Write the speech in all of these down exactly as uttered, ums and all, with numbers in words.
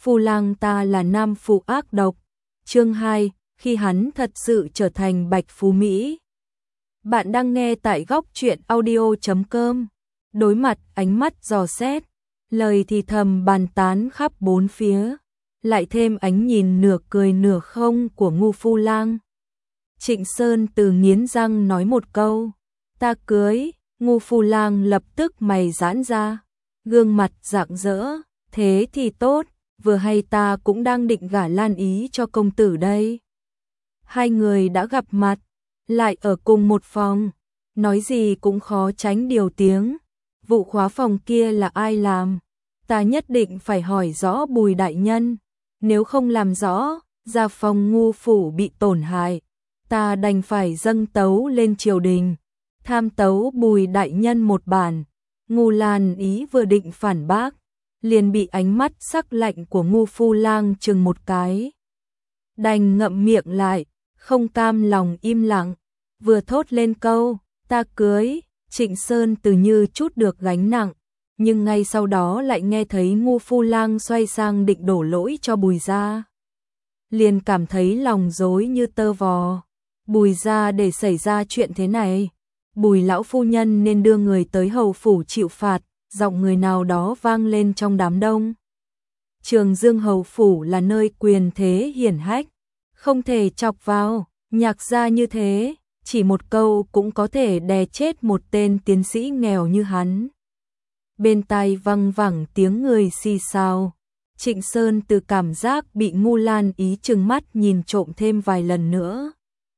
Phu Lang ta là nam phụ ác độc. Chương hai, khi hắn thật sự trở thành Bạch Phú Mỹ. Bạn đang nghe tại góc truyện audio chấm com. Đối mặt ánh mắt dò xét, lời thì thầm bàn tán khắp bốn phía, lại thêm ánh nhìn nửa cười nửa không của Ngô Phu Lang. Trịnh Sơn từ nghiến răng nói một câu, ta cưới. Ngô Phu Lang lập tức mày giãn ra, gương mặt rạng rỡ, thế thì tốt, vừa hay ta cũng đang định gả Lan Ý cho công tử đây. Hai người đã gặp mặt, lại ở cùng một phòng, nói gì cũng khó tránh điều tiếng. Vụ khóa phòng kia là ai làm? Ta nhất định phải hỏi rõ Bùi đại nhân, nếu không làm rõ, gia phong Ngô phủ bị tổn hại, ta đành phải dâng tấu lên triều đình, tham tấu Bùi đại nhân một bản. Ngô Lan Ý vừa định phản bác, liền bị ánh mắt sắc lạnh của Ngô Phu Lang chừng một cái. Đành ngậm miệng lại, không cam lòng im lặng, vừa thốt lên câu, ta cưới. Trịnh Sơn từ như chút được gánh nặng, nhưng ngay sau đó lại nghe thấy Ngô Phu Lang xoay sang định đổ lỗi cho Bùi gia. Liền cảm thấy lòng rối như tơ vò. Bùi gia để xảy ra chuyện thế này, Bùi lão phu nhân nên đưa người tới hầu phủ chịu phạt. Giọng người nào đó vang lên trong đám đông. Trường Dương hầu phủ là nơi quyền thế hiển hách, không thể chọc vào. Nhạc gia như thế, chỉ một câu cũng có thể đè chết một tên tiến sĩ nghèo như hắn. Bên tai văng vẳng tiếng người xì xào. Trịnh Sơn từ cảm giác bị Ngô Lan Ý trừng mắt nhìn trộm thêm vài lần nữa.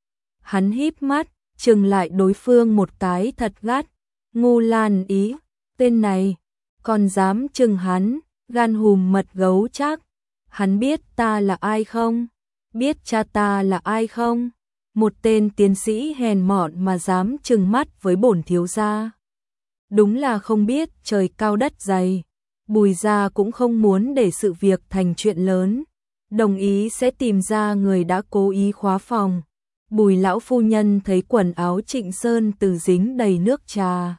Hắn híp mắt, trừng lại đối phương một cái thật gắt. Ngô Lan Ý, tên này, còn dám trừng hắn, gan hùm mật gấu chắc. Hắn biết ta là ai không? Biết cha ta là ai không? Một tên tiến sĩ hèn mọn mà dám trừng mắt với bổn thiếu gia. Đúng là không biết trời cao đất dày. Bùi gia cũng không muốn để sự việc thành chuyện lớn, đồng ý sẽ tìm ra người đã cố ý khóa phòng. Bùi lão phu nhân thấy quần áo Trịnh Sơn từ dính đầy nước trà,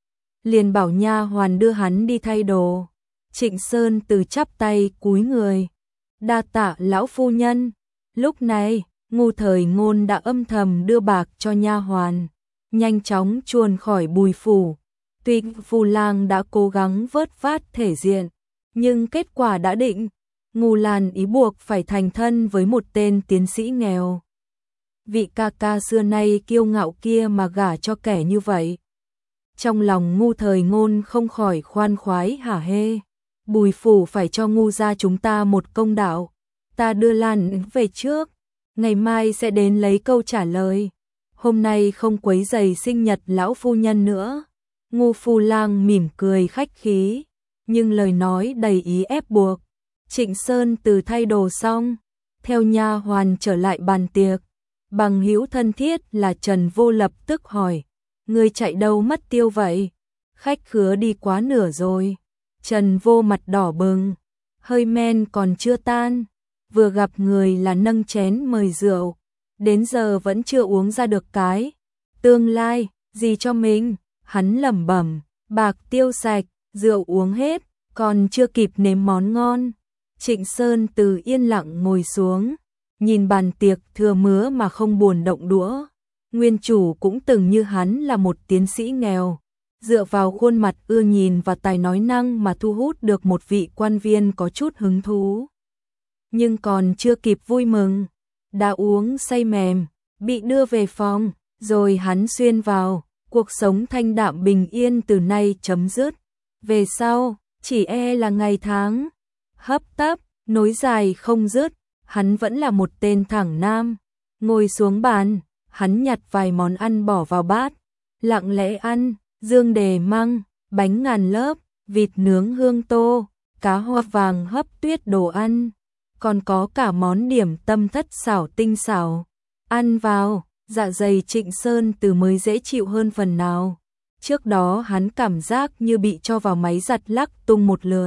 liền bảo nha hoàn đưa hắn đi thay đồ. Trịnh Sơn từ chắp tay cúi người, đa tạ lão phu nhân. Lúc này Ngô Thời Ngôn đã âm thầm đưa bạc cho nha hoàn, nhanh chóng chuồn khỏi Bùi phủ. Tuy Phu Lang đã cố gắng vớt vát thể diện, nhưng kết quả đã định. Ngô Lan Ý buộc phải thành thân với một tên tiến sĩ nghèo. Vị ca ca xưa nay kiêu ngạo kia mà gả cho kẻ như vậy. Trong lòng Ngô Thời Ngôn không khỏi khoan khoái hả hê. Bùi phủ phải cho Ngô gia chúng ta một công đạo. Ta đưa Lan về trước, ngày mai sẽ đến lấy câu trả lời. Hôm nay không quấy rầy sinh nhật lão phu nhân nữa. Ngô Phu Lang mỉm cười khách khí, nhưng lời nói đầy ý ép buộc. Trịnh Sơn từ thay đồ xong, theo nha hoàn trở lại bàn tiệc. Bằng hữu thân thiết là Trần Vô lập tức hỏi, người chạy đâu mất tiêu vậy? Khách khứa đi quá nửa rồi. Trần Vô mặt đỏ bừng, hơi men còn chưa tan, vừa gặp người là nâng chén mời rượu, đến giờ vẫn chưa uống ra được cái. Tương lai, gì cho mình? Hắn lẩm bẩm, bạc tiêu sạch, rượu uống hết, còn chưa kịp nếm món ngon. Trịnh Sơn từ yên lặng ngồi xuống, nhìn bàn tiệc thừa mứa mà không buồn động đũa. Nguyên chủ cũng từng như hắn là một tiến sĩ nghèo, dựa vào khuôn mặt ưa nhìn và tài nói năng mà thu hút được một vị quan viên có chút hứng thú. Nhưng còn chưa kịp vui mừng, đã uống say mềm, bị đưa về phòng, rồi hắn xuyên vào. Cuộc sống thanh đạm bình yên từ nay chấm dứt. Về sau, chỉ e là ngày tháng hấp tấp, nối dài không dứt. Hắn vẫn là một tên thẳng nam. Ngồi xuống bàn, hắn nhặt vài món ăn bỏ vào bát, lặng lẽ ăn. Dương đề măng, bánh ngàn lớp, vịt nướng hương tô, cá hoa vàng hấp tuyết đồ ăn. Còn có cả món điểm tâm thất xảo tinh xảo. Ăn vào, dạ dày Trịnh Sơn từ mới dễ chịu hơn phần nào. Trước đó hắn cảm giác như bị cho vào máy giặt lắc tung một lượt.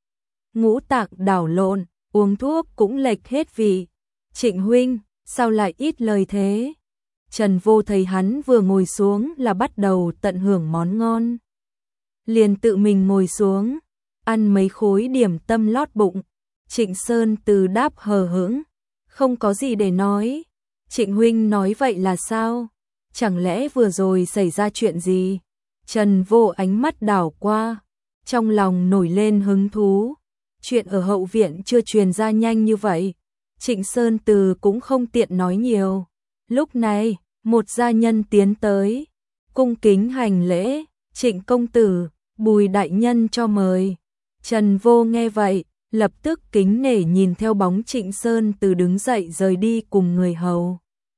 Ngũ tạng đảo lộn, uống thuốc cũng lệch hết vị. Trịnh huynh, sao lại ít lời thế? Trần Vô thấy hắn vừa ngồi xuống là bắt đầu tận hưởng món ngon. Liền tự mình ngồi xuống, ăn mấy khối điểm tâm lót bụng. Trịnh Sơn Từ đáp hờ hững, không có gì để nói. Trịnh huynh nói vậy là sao? Chẳng lẽ vừa rồi xảy ra chuyện gì? Trần Vô ánh mắt đảo qua, trong lòng nổi lên hứng thú. Chuyện ở hậu viện chưa truyền ra nhanh như vậy. Trịnh Sơn Từ cũng không tiện nói nhiều. Lúc này, một gia nhân tiến tới, cung kính hành lễ. Trịnh công tử, Bùi đại nhân cho mời. Trần Vô nghe vậy, lập tức kính nể nhìn theo bóng Trịnh Sơn Từ đứng dậy rời đi cùng người hầu.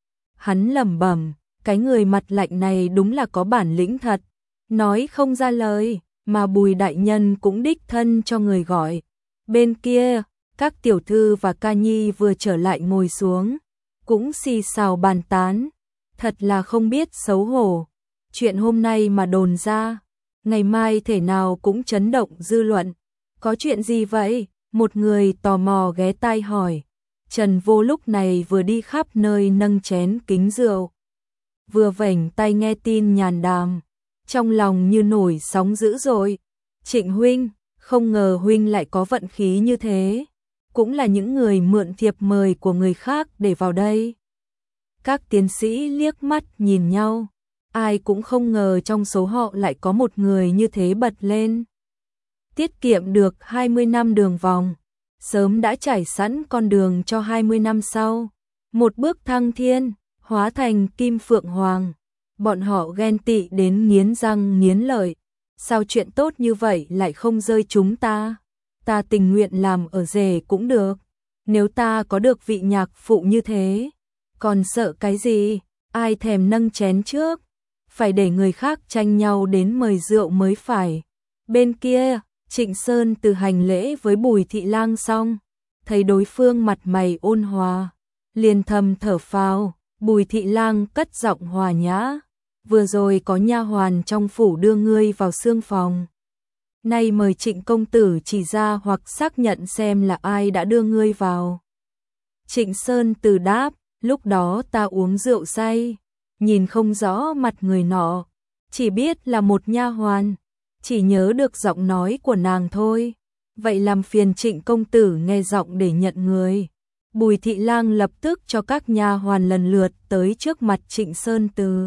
Hắn lẩm bẩm, cái người mặt lạnh này đúng là có bản lĩnh thật, nói không ra lời, mà Bùi đại nhân cũng đích thân cho người gọi. Bên kia, các tiểu thư và ca nhi vừa trở lại ngồi xuống, cũng xì xào bàn tán, thật là không biết xấu hổ. Chuyện hôm nay mà đồn ra, ngày mai thể nào cũng chấn động dư luận. Có chuyện gì vậy? Một người tò mò ghé tai hỏi. Trần Vô lúc này vừa đi khắp nơi nâng chén kính rượu, vừa vểnh tay nghe tin nhàn đàm, trong lòng như nổi sóng dữ dội. Trịnh huynh, không ngờ huynh lại có vận khí như thế, cũng là những người mượn thiệp mời của người khác để vào đây. Các tiến sĩ liếc mắt nhìn nhau, ai cũng không ngờ trong số họ lại có một người như thế bật lên. Tiết kiệm được hai mươi năm đường vòng, sớm đã trải sẵn con đường cho hai mươi năm sau. Một bước thăng thiên, hóa thành kim phượng hoàng. Bọn họ ghen tị đến nghiến răng nghiến lợi. Sao chuyện tốt như vậy lại không rơi chúng ta? Ta tình nguyện làm ở rể cũng được. Nếu ta có được vị nhạc phụ như thế, còn sợ cái gì? Ai thèm nâng chén trước? Phải để người khác tranh nhau đến mời rượu mới phải. Bên kia, Trịnh Sơn Từ hành lễ với Bùi Thị Lang xong, thấy đối phương mặt mày ôn hòa, liền thầm thở phào. Bùi Thị Lang cất giọng hòa nhã, vừa rồi có nha hoàn trong phủ đưa ngươi vào xương phòng, nay mời Trịnh công tử chỉ ra hoặc xác nhận xem là ai đã đưa ngươi vào. Trịnh Sơn Từ đáp, lúc đó ta uống rượu say, nhìn không rõ mặt người nọ, chỉ biết là một nha hoàn, chỉ nhớ được giọng nói của nàng thôi. Vậy làm phiền Trịnh công tử nghe giọng để nhận người. Bùi Thị Lang lập tức cho các nha hoàn lần lượt tới trước mặt Trịnh Sơn Từ,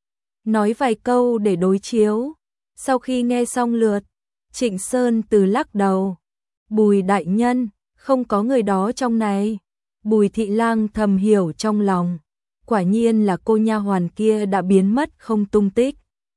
nói vài câu để đối chiếu. Sau khi nghe xong lượt, Trịnh Sơn Từ lắc đầu, Bùi đại nhân, không có người đó trong này. Bùi Thị Lang thầm hiểu trong lòng, quả nhiên là cô nha hoàn kia đã biến mất không tung tích.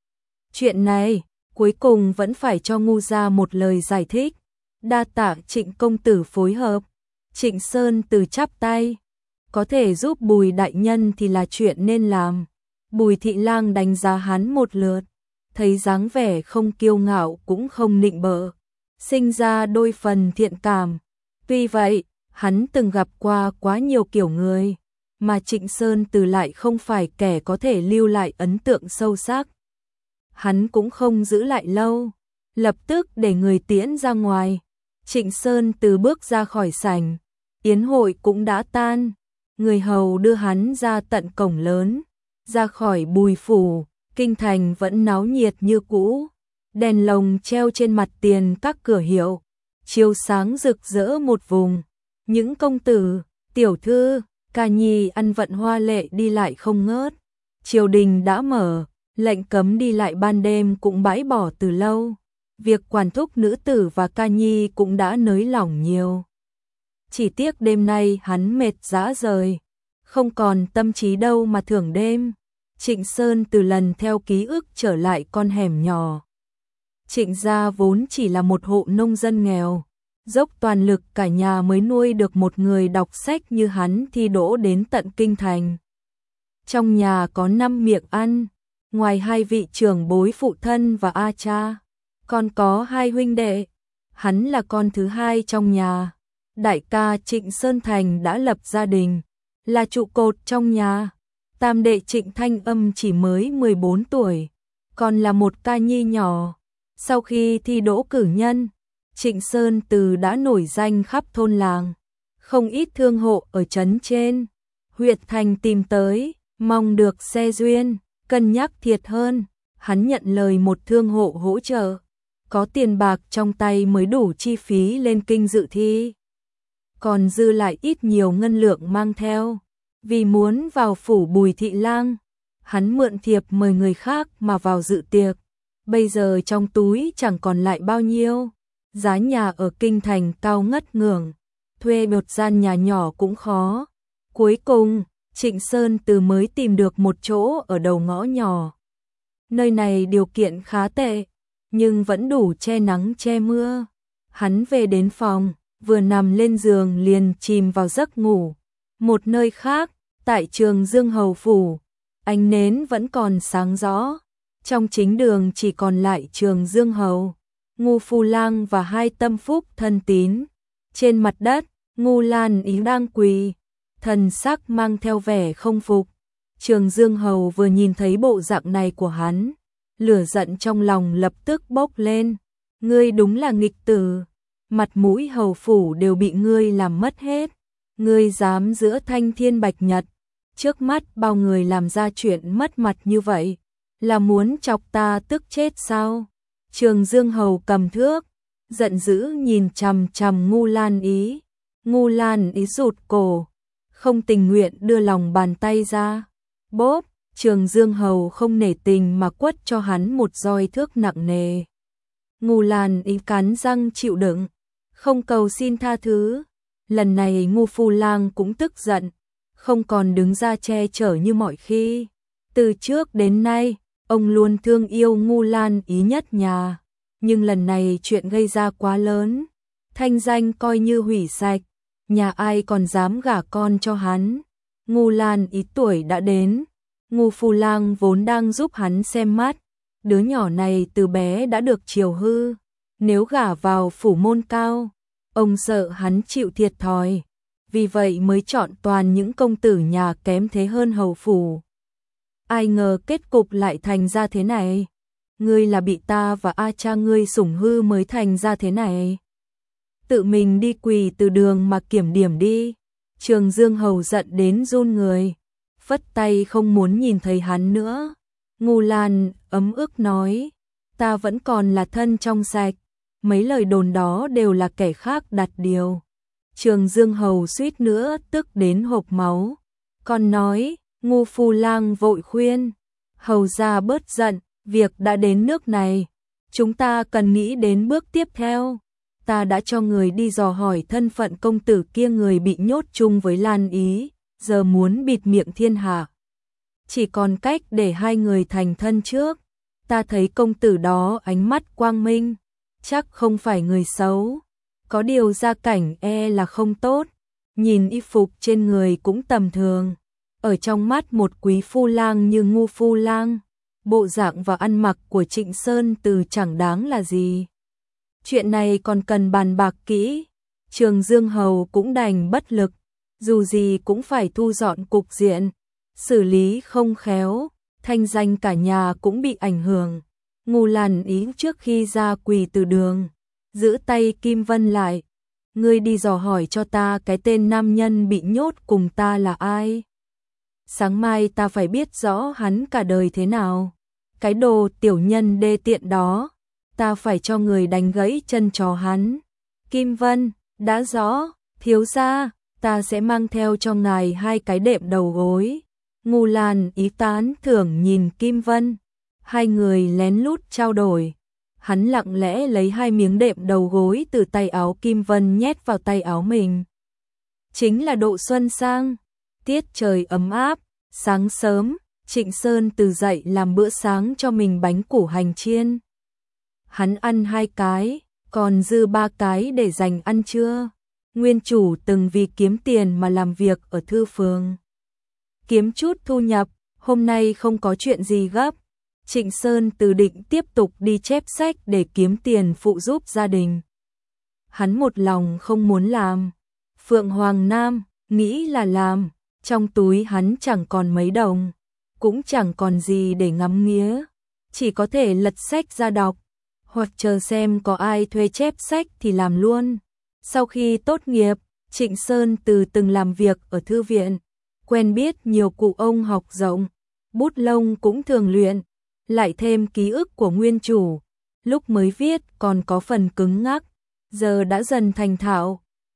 Chuyện này, cuối cùng vẫn phải cho ngu gia một lời giải thích. Đa tạ Trịnh công tử phối hợp. Trịnh Sơn Từ chắp tay, có thể giúp Bùi đại nhân thì là chuyện nên làm. Bùi Thị Lang đánh giá hắn một lượt, thấy dáng vẻ không kiêu ngạo cũng không nịnh bợ, sinh ra đôi phần thiện cảm. Tuy vậy, hắn từng gặp qua quá nhiều kiểu người, mà Trịnh Sơn Từ lại không phải kẻ có thể lưu lại ấn tượng sâu sắc. Hắn cũng không giữ lại lâu, lập tức để người tiễn ra ngoài. Trịnh Sơn Từ bước ra khỏi sảnh, yến hội cũng đã tan, người hầu đưa hắn ra tận cổng lớn. Ra khỏi Bùi phủ, kinh thành vẫn náo nhiệt như cũ, đèn lồng treo trên mặt tiền các cửa hiệu, chiếu sáng rực rỡ một vùng. Những công tử, tiểu thư, ca nhi ăn vận hoa lệ đi lại không ngớt. Triều đình đã mở, lệnh cấm đi lại ban đêm cũng bãi bỏ từ lâu. Việc quản thúc nữ tử và ca nhi cũng đã nới lỏng nhiều. Chỉ tiếc đêm nay hắn mệt rã rời, không còn tâm trí đâu mà thưởng đêm. Trịnh Sơn Từ lần theo ký ức trở lại con hẻm nhỏ. Trịnh gia vốn chỉ là một hộ nông dân nghèo, dốc toàn lực cả nhà mới nuôi được một người đọc sách như hắn thi đỗ đến tận kinh thành. Trong nhà có năm miệng ăn, ngoài hai vị trưởng bối phụ thân và A cha, còn có hai huynh đệ. Hắn là con thứ hai trong nhà. Đại ca Trịnh Sơn Thành đã lập gia đình, là trụ cột trong nhà. Tam đệ Trịnh Thanh Âm chỉ mới mười bốn tuổi, còn là một ca nhi nhỏ. Sau khi thi đỗ cử nhân, Trịnh Sơn Từ đã nổi danh khắp thôn làng. Không ít thương hộ ở trấn trên, huyện thành tìm tới, mong được xe duyên, cân nhắc thiệt hơn. Hắn nhận lời một thương hộ hỗ trợ, có tiền bạc trong tay mới đủ chi phí lên kinh dự thi. còn dư lại ít nhiều ngân lượng mang theo. Vì muốn vào phủ Bùi Thị Lang, hắn mượn thiệp mời người khác mà vào dự tiệc. Bây giờ trong túi chẳng còn lại bao nhiêu. Giá nhà ở kinh thành cao ngất ngưởng, thuê một gian nhà nhỏ cũng khó. Cuối cùng, Trịnh Sơn Từ mới tìm được một chỗ ở đầu ngõ nhỏ. Nơi này điều kiện khá tệ, nhưng vẫn đủ che nắng che mưa. Hắn về đến phòng, vừa nằm lên giường liền chìm vào giấc ngủ. Một nơi khác, tại Trường Dương Hầu Phủ, ánh nến vẫn còn sáng rõ. Trong chính đường chỉ còn lại Trường Dương Hầu, Ngô Phu Lang và hai tâm phúc thân tín. Trên mặt đất, Ngô Lan Ý đang quỳ, thần sắc mang theo vẻ không phục. Trường Dương Hầu vừa nhìn thấy bộ dạng này của hắn, lửa giận trong lòng lập tức bốc lên. Ngươi đúng là nghịch tử, mặt mũi hầu phủ đều bị ngươi làm mất hết. Ngươi dám giữa thanh thiên bạch nhật, trước mắt bao người làm ra chuyện mất mặt như vậy, là muốn chọc ta tức chết sao? Trường Dương Hầu cầm thước, giận dữ nhìn chằm chằm Ngô Lan Ý. Ngô Lan Ý rụt cổ, không tình nguyện đưa lòng bàn tay ra. Bốp, Trường Dương Hầu không nể tình mà quất cho hắn một roi thước nặng nề. Ngô Lan Ý cắn răng chịu đựng, không cầu xin tha thứ. Lần này Ngô Phu Lang cũng tức giận, không còn đứng ra che chở như mọi khi. Từ trước đến nay, ông luôn thương yêu Ngô Lan Ý nhất nhà, nhưng lần này chuyện gây ra quá lớn, thanh danh coi như hủy sạch, nhà ai còn dám gả con cho hắn. Ngô Lan Ý tuổi đã đến, Ngô Phu Lang vốn đang giúp hắn xem mắt, đứa nhỏ này từ bé đã được chiều hư, nếu gả vào phủ môn cao, ông sợ hắn chịu thiệt thòi, vì vậy mới chọn toàn những công tử nhà kém thế hơn hầu phủ. Ai ngờ kết cục lại thành ra thế này. Ngươi là bị ta và A cha ngươi sủng hư mới thành ra thế này. Tự mình đi quỳ từ đường mà kiểm điểm đi. Trường Dương Hầu giận đến run người, phất tay không muốn nhìn thấy hắn nữa. Ngô Lan ấm ức nói, ta vẫn còn là thân trong sạch, mấy lời đồn đó đều là kẻ khác đặt điều. Trường Dương Hầu suýt nữa tức đến hộc máu, còn nói. Ngô Phu Lang vội khuyên, hầu gia bớt giận, việc đã đến nước này, chúng ta cần nghĩ đến bước tiếp theo. Ta đã cho người đi dò hỏi thân phận công tử kia, người bị nhốt chung với Lan Ý, giờ muốn bịt miệng thiên hạ. Chỉ còn cách để hai người thành thân trước. Ta thấy công tử đó ánh mắt quang minh, chắc không phải người xấu, có điều gia cảnh e là không tốt, nhìn y phục trên người cũng tầm thường. Ở trong mắt một quý phu lang như Ngô Phu Lang, bộ dạng và ăn mặc của Trịnh Sơn Từ chẳng đáng là gì. Chuyện này còn cần bàn bạc kỹ. Trường Dương Hầu cũng đành bất lực, dù gì cũng phải thu dọn cục diện, xử lý không khéo, thanh danh cả nhà cũng bị ảnh hưởng. Ngô Lan Ý trước khi ra quỳ từ đường, giữ tay Kim Vân lại. Ngươi đi dò hỏi cho ta cái tên nam nhân bị nhốt cùng ta là ai. Sáng mai ta phải biết rõ hắn cả đời thế nào. Cái đồ tiểu nhân đê tiện đó, ta phải cho người đánh gãy chân chó hắn. Kim Vân, đã rõ, thiếu gia, ta sẽ mang theo cho ngài hai cái đệm đầu gối. Ngô Lan Ý tán thưởng nhìn Kim Vân, hai người lén lút trao đổi. Hắn lặng lẽ lấy hai miếng đệm đầu gối từ tay áo Kim Vân nhét vào tay áo mình. Chính là độ xuân sang, tiết trời ấm áp, sáng sớm, Trịnh Sơn Từ dậy làm bữa sáng cho mình bánh củ hành chiên. Hắn ăn hai cái, còn dư ba cái để dành ăn trưa. Nguyên chủ từng vì kiếm tiền mà làm việc ở thư phường, kiếm chút thu nhập, hôm nay không có chuyện gì gấp. Trịnh Sơn Từ định tiếp tục đi chép sách để kiếm tiền phụ giúp gia đình. Hắn một lòng không muốn làm. Phượng Hoàng Nam nghĩ là làm, trong túi hắn chẳng còn mấy đồng, cũng chẳng còn gì để ngắm nghía, chỉ có thể lật sách ra đọc, hoặc chờ xem có ai thuê chép sách thì làm luôn. Sau khi tốt nghiệp, Trịnh Sơn Từ từng làm việc ở thư viện, quen biết nhiều cụ ông học rộng, bút lông cũng thường luyện, lại thêm ký ức của nguyên chủ, lúc mới viết còn có phần cứng ngắc, giờ đã dần thành thạo.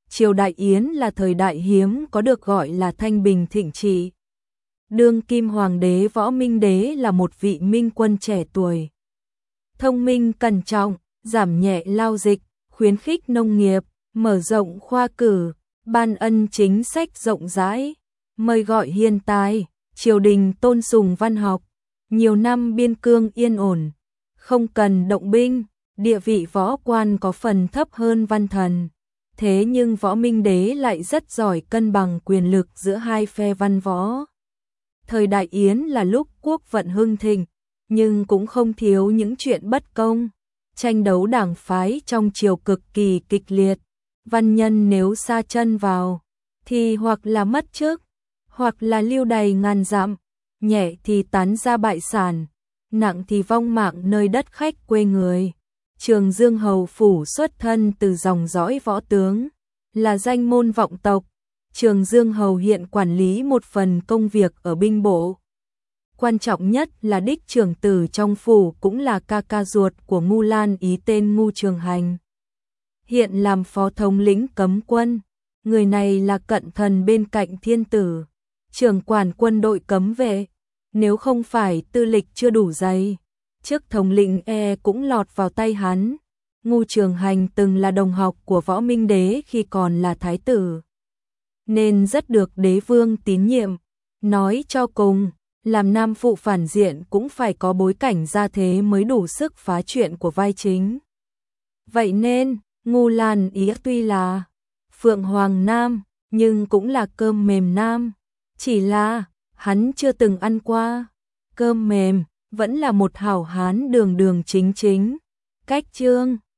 triều Đại Yến là thời đại hiếm có được gọi là thanh bình thịnh trị. Đương kim hoàng đế Võ Minh Đế là một vị minh quân trẻ tuổi, thông minh cẩn trọng, giảm nhẹ lao dịch, khuyến khích nông nghiệp, mở rộng khoa cử, ban ân chính sách rộng rãi, mời gọi hiền tài, triều đình tôn sùng văn học, nhiều năm biên cương yên ổn, không cần động binh, địa vị võ quan có phần thấp hơn văn thần. Thế nhưng Võ Minh Đế lại rất giỏi cân bằng quyền lực giữa hai phe văn võ. Thời Đại Yến là lúc quốc vận hưng thịnh, nhưng cũng không thiếu những chuyện bất công, tranh đấu đảng phái trong triều cực kỳ kịch liệt. Văn nhân nếu sa chân vào, thì hoặc là mất chức, hoặc là lưu đày ngàn dặm, nhẹ thì tán ra bại sản, nặng thì vong mạng nơi đất khách quê người. Trường Dương Hầu Phủ xuất thân từ dòng dõi võ tướng, là danh môn vọng tộc. Trường Dương Hầu hiện quản lý một phần công việc ở binh bộ. Quan trọng nhất là đích trưởng tử trong phủ cũng là ca ca ruột của Ngu Lan Ý tên Ngu Trường Hành. Hiện làm phó thống lĩnh cấm quân, người này là cận thần bên cạnh thiên tử, trưởng quản quân đội cấm vệ. Nếu không phải tư lịch chưa đủ dày, chức thống lĩnh e cũng lọt vào tay hắn. Ngu Trường Hành từng là đồng học của Võ Minh Đế khi còn là thái tử, nên rất được đế vương tín nhiệm. Nói cho cùng, làm nam phụ phản diện cũng phải có bối cảnh gia thế mới đủ sức phá chuyện của vai chính. Vậy nên, Ngu Lan Ý tuy là Phượng Hoàng Nam, nhưng cũng là cơm mềm Nam. Chỉ là, hắn chưa từng ăn qua cơm mềm, vẫn là một hảo hán đường đường chính chính. Cách chương